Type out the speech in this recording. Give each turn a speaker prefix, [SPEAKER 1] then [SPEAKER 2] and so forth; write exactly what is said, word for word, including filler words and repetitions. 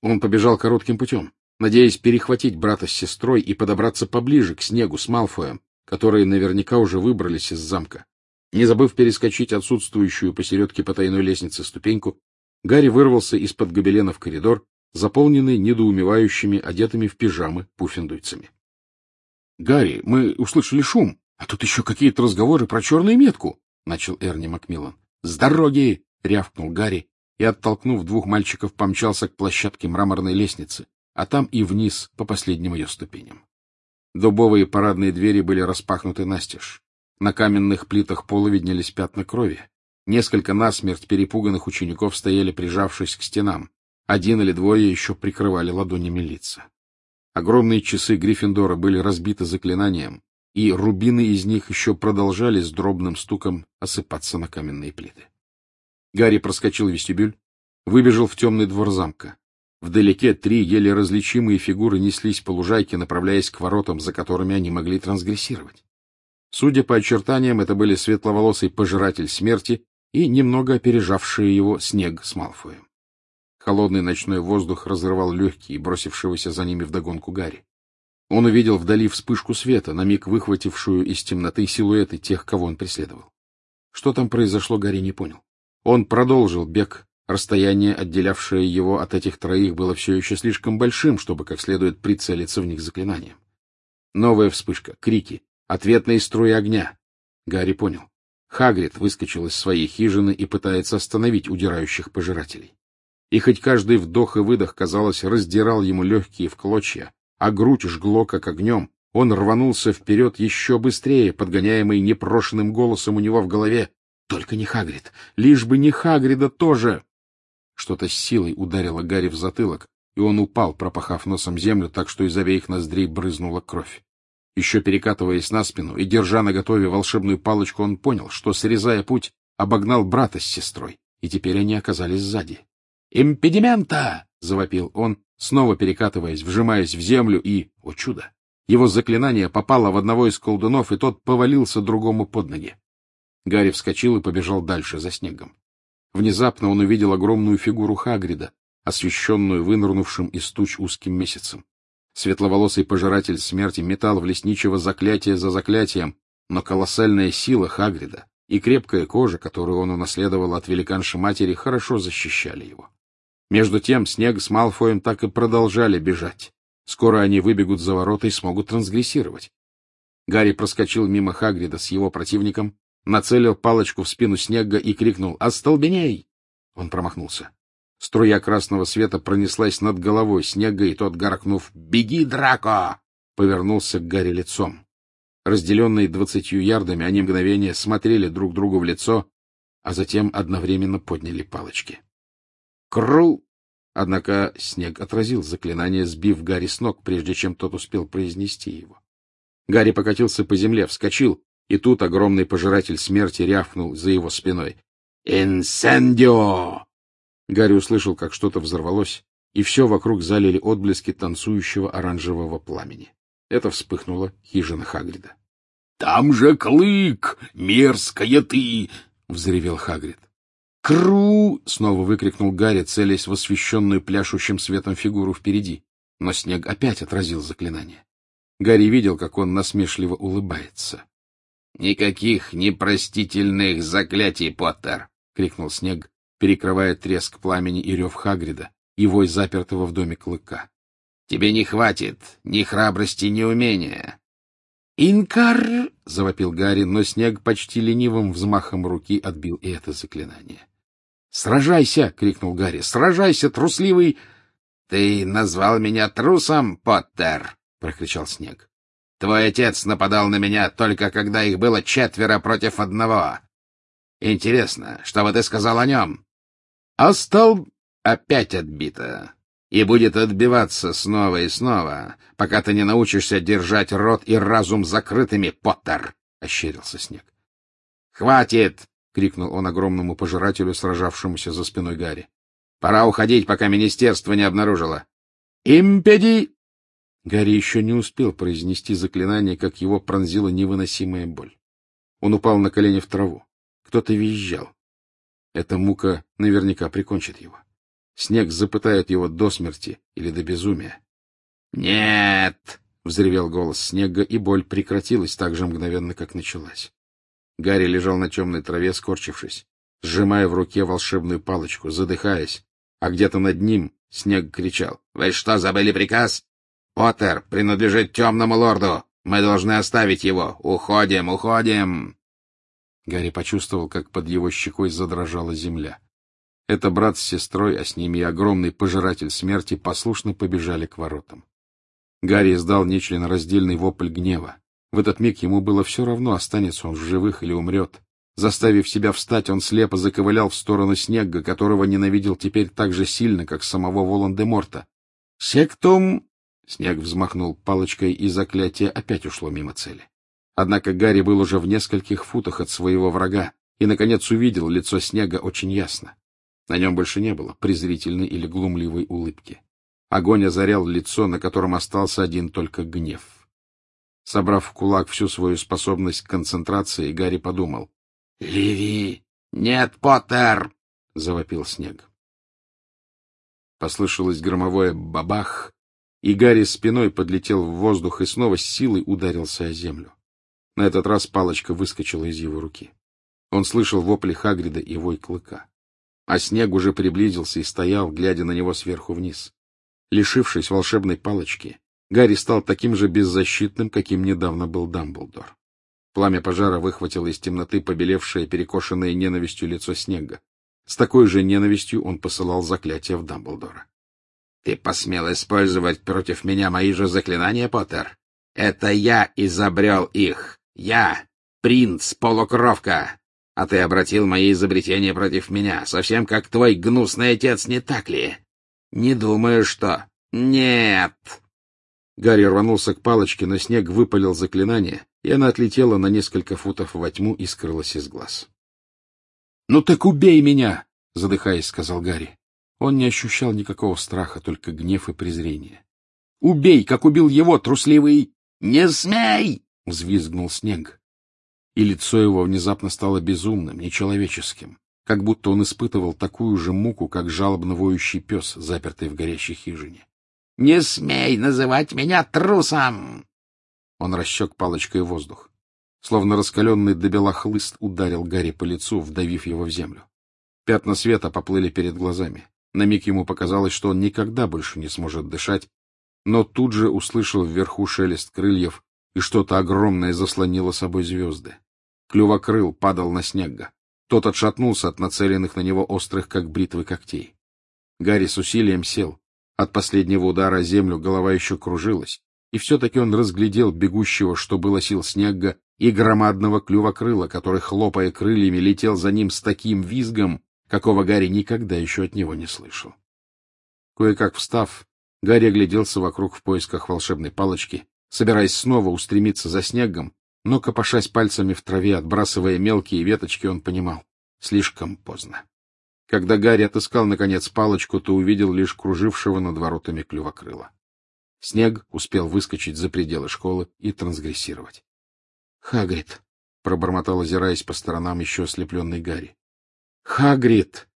[SPEAKER 1] Он побежал коротким путем, надеясь перехватить брата с сестрой и подобраться поближе к Снегу с Малфоем, которые наверняка уже выбрались из замка. Не забыв перескочить отсутствующую посередке потайной лестницы ступеньку, Гарри вырвался из-под гобелена в коридор, заполненный недоумевающими, одетыми в пижамы пуффендуйцами. — Гарри, мы услышали шум, а тут еще какие-то разговоры про черную метку, — начал Эрни Макмиллан. — С дороги! — рявкнул Гарри и, оттолкнув двух мальчиков, помчался к площадке мраморной лестницы, а там и вниз по последним ее ступеням. Дубовые парадные двери были распахнуты настежь. На каменных плитах пола виднелись пятна крови. Несколько насмерть перепуганных учеников стояли, прижавшись к стенам. Один или двое еще прикрывали ладонями лица. Огромные часы Гриффиндора были разбиты заклинанием, и рубины из них еще продолжали с дробным стуком осыпаться на каменные плиты. Гарри проскочил вестибюль, выбежал в темный двор замка. Вдалеке три еле различимые фигуры неслись по лужайке, направляясь к воротам, за которыми они могли трансгрессировать. Судя по очертаниям, это были светловолосый пожиратель смерти и немного опережавшие его Снег с Малфоем. Холодный ночной воздух разрывал легкие, бросившегося за ними вдогонку Гарри. Он увидел вдали вспышку света, на миг выхватившую из темноты силуэты тех, кого он преследовал. Что там произошло, Гарри не понял. Он продолжил бег. Расстояние, отделявшее его от этих троих, было все еще слишком большим, чтобы как следует прицелиться в них заклинанием. Новая вспышка, крики, ответные струи огня. Гарри понял. Хагрид выскочил из своей хижины и пытается остановить удирающих пожирателей. И хоть каждый вдох и выдох, казалось, раздирал ему легкие в клочья, а грудь жгло как огнем, он рванулся вперед еще быстрее, подгоняемый непрошенным голосом у него в голове. Только не Хагрид, лишь бы не Хагрида тоже! Что-то с силой ударило Гарри в затылок, и он упал, пропахав носом землю, так что из обеих ноздрей брызнула кровь. Еще перекатываясь на спину и держа наготове волшебную палочку, он понял, что, срезая путь, обогнал брата с сестрой, и теперь они оказались сзади. «Импедимента!» — завопил он, снова перекатываясь, вжимаясь в землю, и, о чудо, его заклинание попало в одного из колдунов, и тот повалился другому под ноги. Гарри вскочил и побежал дальше, за Снегом. Внезапно он увидел огромную фигуру Хагрида, освещенную вынырнувшим из туч узким месяцем. Светловолосый пожиратель смерти метал в лесничего заклятие за заклятием, но колоссальная сила Хагрида и крепкая кожа, которую он унаследовал от великанши-матери, хорошо защищали его. Между тем Снег с Малфоем так и продолжали бежать. Скоро они выбегут за ворота и смогут трансгрессировать. Гарри проскочил мимо Хагрида с его противником, нацелил палочку в спину Снегга и крикнул «Остолбеней!». Он промахнулся. Струя красного света пронеслась над головой Снегга, и тот, гаркнув «Беги, Драко!», повернулся к Гарри лицом. Разделенные двадцатью ярдами, они мгновение смотрели друг другу в лицо, а затем одновременно подняли палочки. «Кру!». Однако Снег отразил заклинание, сбив Гарри с ног, прежде чем тот успел произнести его. Гарри покатился по земле, вскочил, и тут огромный пожиратель смерти рявкнул за его спиной. «Инсендио!». Гарри услышал, как что-то взорвалось, и все вокруг залили отблески танцующего оранжевого пламени. Это вспыхнула хижина Хагрида. — Там же Клык! Мерзкая ты! — взревел Хагрид. «Кру!» — снова выкрикнул Гарри, целясь в освещенную пляшущим светом фигуру впереди. Но Снег опять отразил заклинание. Гарри видел, как он насмешливо улыбается. — Никаких непростительных заклятий, Поттер! — крикнул Снег, перекрывая треск пламени и рев Хагрида, и вой запертого в доме Клыка. — Тебе не хватит ни храбрости, ни умения. — Инкар! — завопил Гарри, но Снег почти ленивым взмахом руки отбил и это заклинание. — Сражайся! — крикнул Гарри. — Сражайся, трусливый! — Ты назвал меня трусом, Поттер! — прокричал Снег. — Твой отец нападал на меня только когда их было четверо против одного. Интересно, что бы ты сказал о нем? — Остал... Опять отбито. И будет отбиваться снова и снова, пока ты не научишься держать рот и разум закрытыми, Поттер! — ощерился Снег. — Хватит! — крикнул он огромному пожирателю, сражавшемуся за спиной Гарри. — Пора уходить, пока министерство не обнаружило. — Импеди! Гарри еще не успел произнести заклинание, как его пронзила невыносимая боль. Он упал на колени в траву. Кто-то визжал. Эта мука наверняка прикончит его. Снег запытает его до смерти или до безумия. «Нет!» — взревел голос Снегга, и боль прекратилась так же мгновенно, как началась. Гарри лежал на темной траве, скорчившись, сжимая в руке волшебную палочку, задыхаясь, а где-то над ним Снегг кричал: «Вы что, забыли приказ? Поттер принадлежит темному лорду! Мы должны оставить его! Уходим, уходим!» Гарри почувствовал, как под его щекой задрожала земля. Это брат с сестрой, а с ними и огромный пожиратель смерти, послушно побежали к воротам. Гарри издал нечленораздельный вопль гнева. В этот миг ему было все равно, останется он в живых или умрет. Заставив себя встать, он слепо заковылял в сторону Снегга, которого ненавидел теперь так же сильно, как самого Волан-де-Морта. «Сектум!» Снегг взмахнул палочкой, и заклятие опять ушло мимо цели. Однако Гарри был уже в нескольких футах от своего врага и, наконец, увидел лицо Снегга очень ясно. На нем больше не было презрительной или глумливой улыбки. Огонь озарял лицо, на котором остался один только гнев. Собрав в кулак всю свою способность к концентрации, Гарри подумал: «Ливи! Нет, Поттер!» — завопил Снегг. Послышалось громовое бабах, и Гарри спиной подлетел в воздух и снова с силой ударился о землю. На этот раз палочка выскочила из его руки. Он слышал вопли Хагрида и вой Клыка. А Снегг уже приблизился и стоял, глядя на него сверху вниз. Лишившись волшебной палочки, Гарри стал таким же беззащитным, каким недавно был Дамблдор. Пламя пожара выхватило из темноты побелевшее, перекошенное ненавистью лицо Снегга. С такой же ненавистью он посылал заклятия в Дамблдора. — Ты посмел использовать против меня мои же заклинания, Поттер? Это я изобрел их! Я, принц-полукровка! А ты обратил мои изобретения против меня, совсем как твой гнусный отец, не так ли? Не думаю, что... Нет!» Гарри рванулся к палочке, но Снегг выпалил заклинание, и она отлетела на несколько футов во тьму и скрылась из глаз. «Ну так убей меня!» — задыхаясь, сказал Гарри. Он не ощущал никакого страха, только гнев и презрение. «Убей, как убил его, трусливый!» «Не смей!» — взвизгнул Снегг. И лицо его внезапно стало безумным, нечеловеческим, как будто он испытывал такую же муку, как жалобно воющий пес, запертый в горящей хижине. — Не смей называть меня трусом! Он рассек палочкой воздух. Словно раскаленный до бела хлыст ударил Гарри по лицу, вдавив его в землю. Пятна света поплыли перед глазами. На миг ему показалось, что он никогда больше не сможет дышать, но тут же услышал вверху шелест крыльев, и что-то огромное заслонило собой звезды. Клювокрыл падал на Снегга. Тот отшатнулся от нацеленных на него острых, как бритвы, когтей. Гарри с усилием сел. От последнего удара о землю голова еще кружилась, и все-таки он разглядел бегущего, что было сил, Снегга, и громадного Клювокрыла, который, хлопая крыльями, летел за ним с таким визгом, какого Гарри никогда еще от него не слышал. Кое-как встав, Гарри огляделся вокруг в поисках волшебной палочки, собираясь снова устремиться за Снеггом, но, копошась пальцами в траве, отбрасывая мелкие веточки, он понимал — слишком поздно. Когда Гарри отыскал, наконец, палочку, то увидел лишь кружившего над воротами Клювокрыла. Снегг успел выскочить за пределы школы и трансгрессировать. — Хагрид! — пробормотал, озираясь по сторонам еще ослепленный Гарри. — Хагрид!